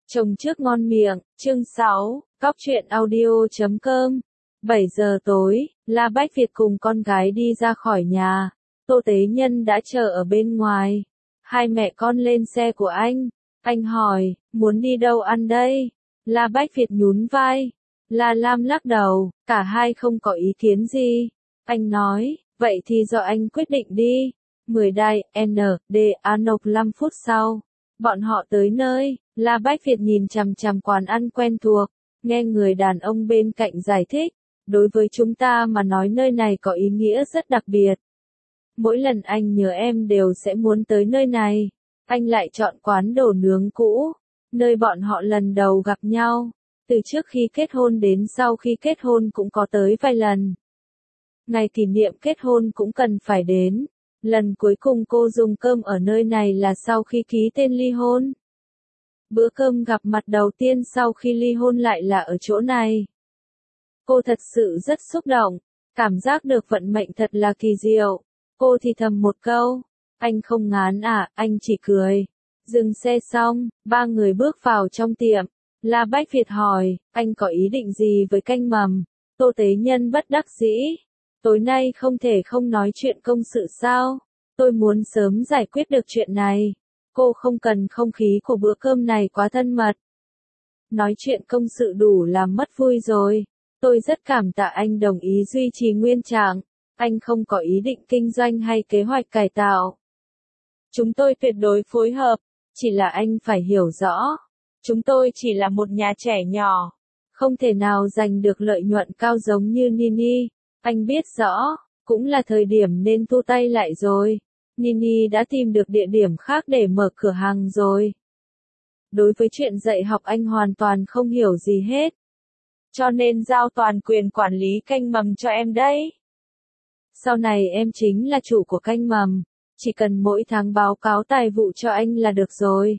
Chồng trước ngon miệng, chương 6, cóc truyện audio.com. 7 giờ tối, La Bách Việt cùng con gái đi ra khỏi nhà. Tô Tế Nhân đã chờ ở bên ngoài. Hai mẹ con lên xe của anh. Anh hỏi, muốn đi đâu ăn đây? La Bách Việt nhún vai. La Lam lắc đầu, cả hai không có ý kiến gì. Anh nói, vậy thì do anh quyết định đi. 10 đài, N.D. Anok 5 phút sau. Bọn họ tới nơi, La Bách Việt nhìn chằm chằm quán ăn quen thuộc, nghe người đàn ông bên cạnh giải thích, đối với chúng ta mà nói nơi này có ý nghĩa rất đặc biệt. Mỗi lần anh nhớ em đều sẽ muốn tới nơi này. Anh lại chọn quán đồ nướng cũ, nơi bọn họ lần đầu gặp nhau, từ trước khi kết hôn đến sau khi kết hôn cũng có tới vài lần. Ngày kỷ niệm kết hôn cũng cần phải đến. Lần cuối cùng cô dùng cơm ở nơi này là sau khi ký tên ly hôn. Bữa cơm gặp mặt đầu tiên sau khi ly hôn lại là ở chỗ này. Cô thật sự rất xúc động, cảm giác được vận mệnh thật là kỳ diệu. Cô thì thầm một câu, anh không ngán à, anh chỉ cười. Dừng xe xong, ba người bước vào trong tiệm. La Bách Việt hỏi, anh có ý định gì với canh mầm? Tô Tế Nhân bất đắc dĩ. Tối nay không thể không nói chuyện công sự sao? Tôi muốn sớm giải quyết được chuyện này. Cô không cần không khí của bữa cơm này quá thân mật. Nói chuyện công sự đủ làm mất vui rồi. Tôi rất cảm tạ anh đồng ý duy trì nguyên trạng. Anh không có ý định kinh doanh hay kế hoạch cải tạo. Chúng tôi tuyệt đối phối hợp. Chỉ là anh phải hiểu rõ. Chúng tôi chỉ là một nhà trẻ nhỏ. Không thể nào giành được lợi nhuận cao giống như Nini. Anh biết rõ, cũng là thời điểm nên thu tay lại rồi. Nini đã tìm được địa điểm khác để mở cửa hàng rồi. Đối với chuyện dạy học anh hoàn toàn không hiểu gì hết. Cho nên giao toàn quyền quản lý canh mầm cho em đấy. Sau này em chính là chủ của canh mầm. Chỉ cần mỗi tháng báo cáo tài vụ cho anh là được rồi.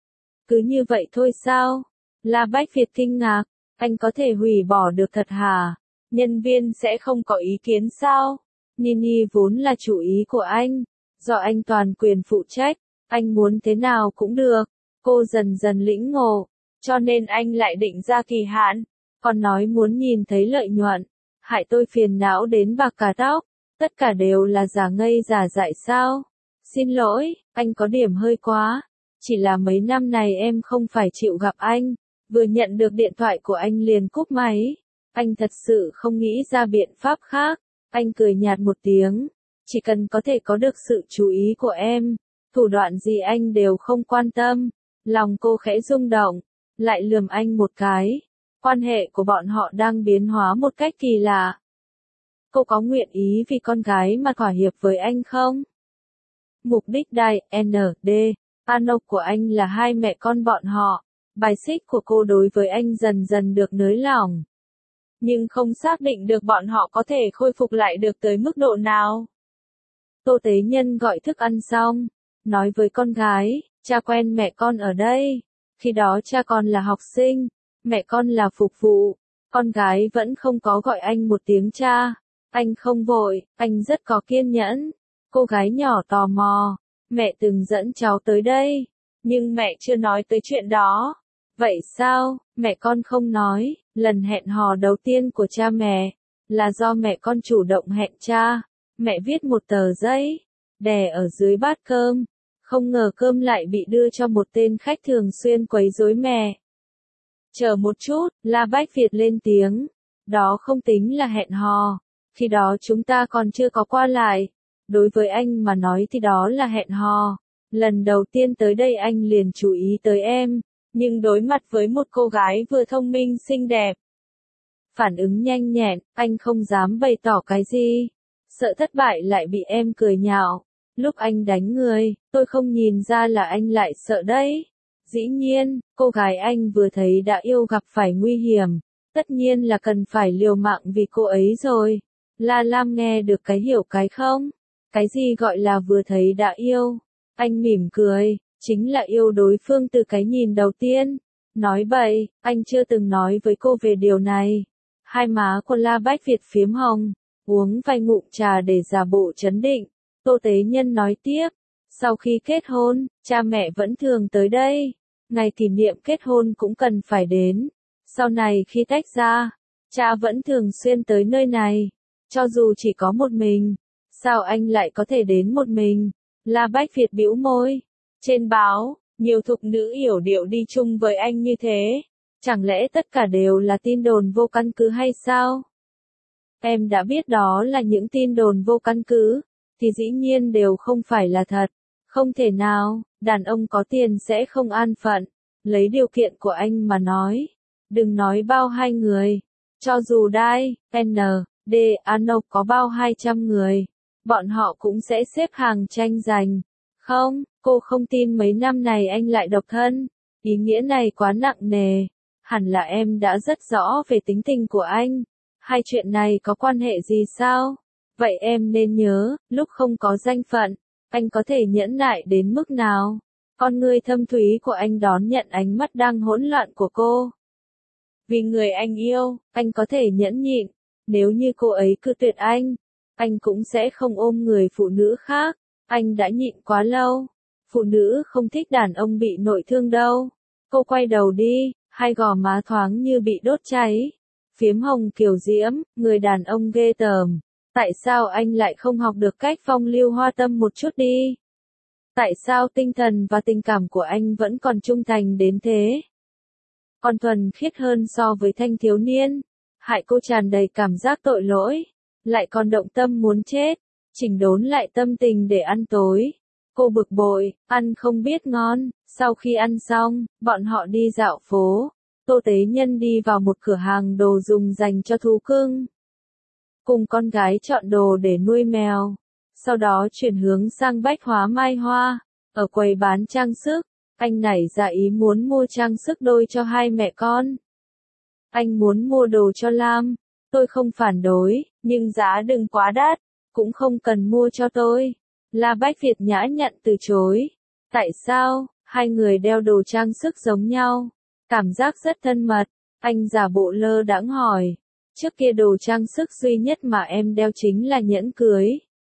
Cứ như vậy thôi sao? La Bách Việt kinh ngạc. Anh có thể hủy bỏ được thật hả? Nhân viên sẽ không có ý kiến sao? Nini vốn là chủ ý của anh. Do anh toàn quyền phụ trách, anh muốn thế nào cũng được. Cô dần dần lĩnh ngộ, cho nên anh lại định ra kỳ hạn. Còn nói muốn nhìn thấy lợi nhuận, hại tôi phiền não đến bạc cả tóc. Tất cả đều là giả ngây giả dại sao? Xin lỗi, anh có điểm hơi quá. Chỉ là mấy năm này em không phải chịu gặp anh. Vừa nhận được điện thoại của anh liền cúp máy. Anh thật sự không nghĩ ra biện pháp khác. Anh cười nhạt một tiếng. Chỉ cần có thể có được sự chú ý của em, thủ đoạn gì anh đều không quan tâm. Lòng cô khẽ rung động, lại lườm anh một cái. Quan hệ của bọn họ đang biến hóa một cách kỳ lạ. Cô có nguyện ý vì con gái mà thỏa hiệp với anh không? Mục đích đài, N.D. Anok của anh là hai mẹ con bọn họ. Bài xích của cô đối với anh dần dần được nới lỏng. Nhưng không xác định được bọn họ có thể khôi phục lại được tới mức độ nào. Tô Tế Nhân gọi thức ăn xong, nói với con gái, cha quen mẹ con ở đây. Khi đó cha con là học sinh, mẹ con là phục vụ. Con gái vẫn không có gọi anh một tiếng cha. Anh không vội, anh rất có kiên nhẫn. Cô gái nhỏ tò mò, mẹ từng dẫn cháu tới đây, nhưng mẹ chưa nói tới chuyện đó. Vậy sao, mẹ con không nói, lần hẹn hò đầu tiên của cha mẹ, là do mẹ con chủ động hẹn cha. Mẹ viết một tờ giấy, đè ở dưới bát cơm. Không ngờ cơm lại bị đưa cho một tên khách thường xuyên quấy rối mẹ. Chờ một chút, La Bách Việt lên tiếng. Đó không tính là hẹn hò. Khi đó chúng ta còn chưa có qua lại. Đối với anh mà nói thì đó là hẹn hò. Lần đầu tiên tới đây anh liền chú ý tới em. Nhưng đối mặt với một cô gái vừa thông minh xinh đẹp. Phản ứng nhanh nhẹn, anh không dám bày tỏ cái gì. Sợ thất bại lại bị em cười nhạo. Lúc anh đánh người, tôi không nhìn ra là anh lại sợ đấy. Dĩ nhiên, cô gái anh vừa thấy đã yêu gặp phải nguy hiểm. Tất nhiên là cần phải liều mạng vì cô ấy rồi. La Lam nghe được cái hiểu cái không? Cái gì gọi là vừa thấy đã yêu? Anh mỉm cười, chính là yêu đối phương từ cái nhìn đầu tiên. Nói bậy, anh chưa từng nói với cô về điều này. Hai má của La Bách Việt phiếm hồng. Uống vài ngụm trà để giả bộ trấn định. Tô Tế Nhân nói tiếp. Sau khi kết hôn, cha mẹ vẫn thường tới đây. ngày kỷ niệm kết hôn cũng cần phải đến. Sau này khi tách ra, cha vẫn thường xuyên tới nơi này, cho dù chỉ có một mình. Sao anh lại có thể đến một mình? La Bách Việt bĩu môi. Trên báo, nhiều thục nữ yểu điệu đi chung với anh như thế. Chẳng lẽ tất cả đều là tin đồn vô căn cứ hay sao? Em đã biết đó là những tin đồn vô căn cứ, thì dĩ nhiên đều không phải là thật. Không thể nào, đàn ông có tiền sẽ không an phận. Lấy điều kiện của anh mà nói. Đừng nói bao 2 người. Cho dù Đai, N, D, Ano có bao 200 người, bọn họ cũng sẽ xếp hàng tranh giành. Không, cô không tin mấy năm này anh lại độc thân. Ý nghĩa này quá nặng nề. Hẳn là em đã rất rõ về tính tình của anh. Hai chuyện này có quan hệ gì sao? Vậy em nên nhớ, lúc không có danh phận, anh có thể nhẫn nại đến mức nào? Con ngươi thâm thúy của anh đón nhận ánh mắt đang hỗn loạn của cô. Vì người anh yêu, anh có thể nhẫn nhịn. Nếu như cô ấy cự tuyệt anh cũng sẽ không ôm người phụ nữ khác. Anh đã nhịn quá lâu. Phụ nữ không thích đàn ông bị nội thương đâu. Cô quay đầu đi, hai gò má thoáng như bị đốt cháy. Phiếm hồng kiều diễm, người đàn ông ghê tởm. Tại sao anh lại không học được cách phong lưu hoa tâm một chút đi? Tại sao tinh thần và tình cảm của anh vẫn còn trung thành đến thế? Còn thuần khiết hơn so với thanh thiếu niên. Hại cô tràn đầy cảm giác tội lỗi. Lại còn động tâm muốn chết. Chỉnh đốn lại tâm tình để ăn tối. Cô bực bội, ăn không biết ngon. Sau khi ăn xong, bọn họ đi dạo phố. Tô Tế Nhân đi vào một cửa hàng đồ dùng dành cho thú cưng. Cùng con gái chọn đồ để nuôi mèo. Sau đó chuyển hướng sang bách hóa Mai Hoa. Ở quầy bán trang sức, anh nảy ra ý muốn mua trang sức đôi cho hai mẹ con. Anh muốn mua đồ cho Lam. Tôi không phản đối, nhưng giá đừng quá đắt. Cũng không cần mua cho tôi. La Bách Việt nhã nhặn từ chối. Tại sao? Hai người đeo đồ trang sức giống nhau. Cảm giác rất thân mật. Anh giả bộ lơ đãng hỏi. Trước kia đồ trang sức duy nhất mà em đeo chính là nhẫn cưới.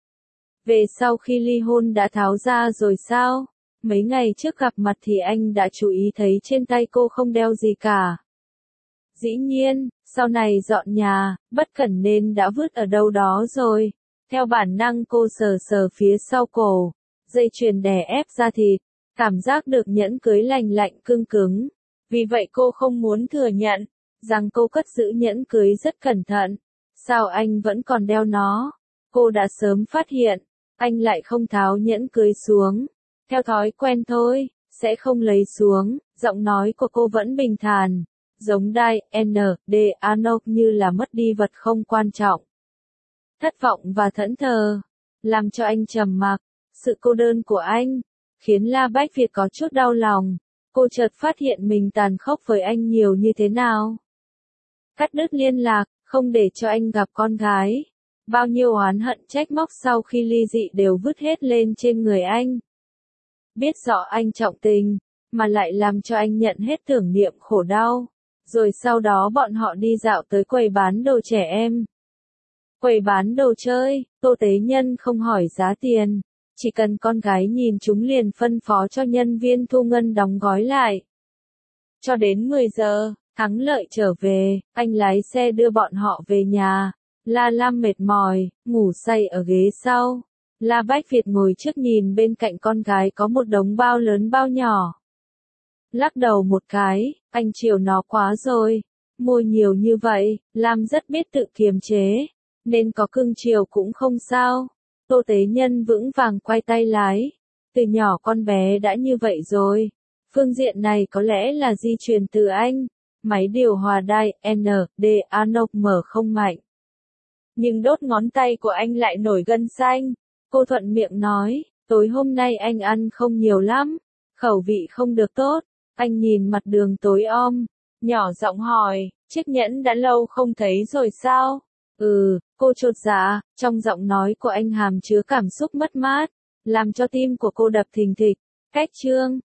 Về sau khi ly hôn đã tháo ra rồi sao? Mấy ngày trước gặp mặt thì anh đã chú ý thấy trên tay cô không đeo gì cả. Dĩ nhiên, sau này dọn nhà, bất cẩn nên đã vứt ở đâu đó rồi. Theo bản năng cô sờ sờ phía sau cổ, dây chuyền đè ép da thịt, cảm giác được nhẫn cưới lành lạnh cương cứng. Vì vậy cô không muốn thừa nhận rằng cô cất giữ nhẫn cưới rất cẩn thận. Sao anh vẫn còn đeo nó? Cô đã sớm phát hiện, anh lại không tháo nhẫn cưới xuống. Theo thói quen thôi, sẽ không lấy xuống. Giọng nói của cô vẫn bình thản, giống Đai, N, D, Ano như là mất đi vật không quan trọng. Thất vọng và thẫn thờ, làm cho anh trầm mặc. Sự cô đơn của anh, khiến La Bách Việt có chút đau lòng. Cô chợt phát hiện mình tàn khốc với anh nhiều như thế nào. Cắt đứt liên lạc, không để cho anh gặp con gái. Bao nhiêu oán hận trách móc sau khi ly dị đều vứt hết lên trên người anh. Biết rõ anh trọng tình, mà lại làm cho anh nhận hết tưởng niệm khổ đau. Rồi sau đó bọn họ đi dạo tới quầy bán đồ trẻ em. Quầy bán đồ chơi, Tô Tế Nhân không hỏi giá tiền. Chỉ cần con gái nhìn chúng liền phân phó cho nhân viên thu ngân đóng gói lại. Cho đến 10 giờ, Thắng Lợi trở về, anh lái xe đưa bọn họ về nhà. La Lam mệt mỏi, ngủ say ở ghế sau. La Bách Việt ngồi trước nhìn bên cạnh con gái có một đống bao lớn bao nhỏ. Lắc đầu một cái, anh chiều nó quá rồi. Mua nhiều như vậy, Lam rất biết tự kiềm chế. Nên có cưng chiều cũng không sao. Tô Tế Nhân vững vàng quay tay lái. Từ nhỏ con bé đã như vậy rồi. Phương diện này có lẽ là di truyền từ anh. Máy điều hòa Đai, N, D, Ano mở không mạnh. Nhưng đốt ngón tay của anh lại nổi gân xanh. Cô thuận miệng nói, tối hôm nay anh ăn không nhiều lắm. Khẩu vị không được tốt. Anh nhìn mặt đường tối om. Nhỏ giọng hỏi, chiếc nhẫn đã lâu không thấy rồi sao? Cô chột dạ, trong giọng nói của anh hàm chứa cảm xúc mất mát, làm cho tim của cô đập thình thịch. Cách chương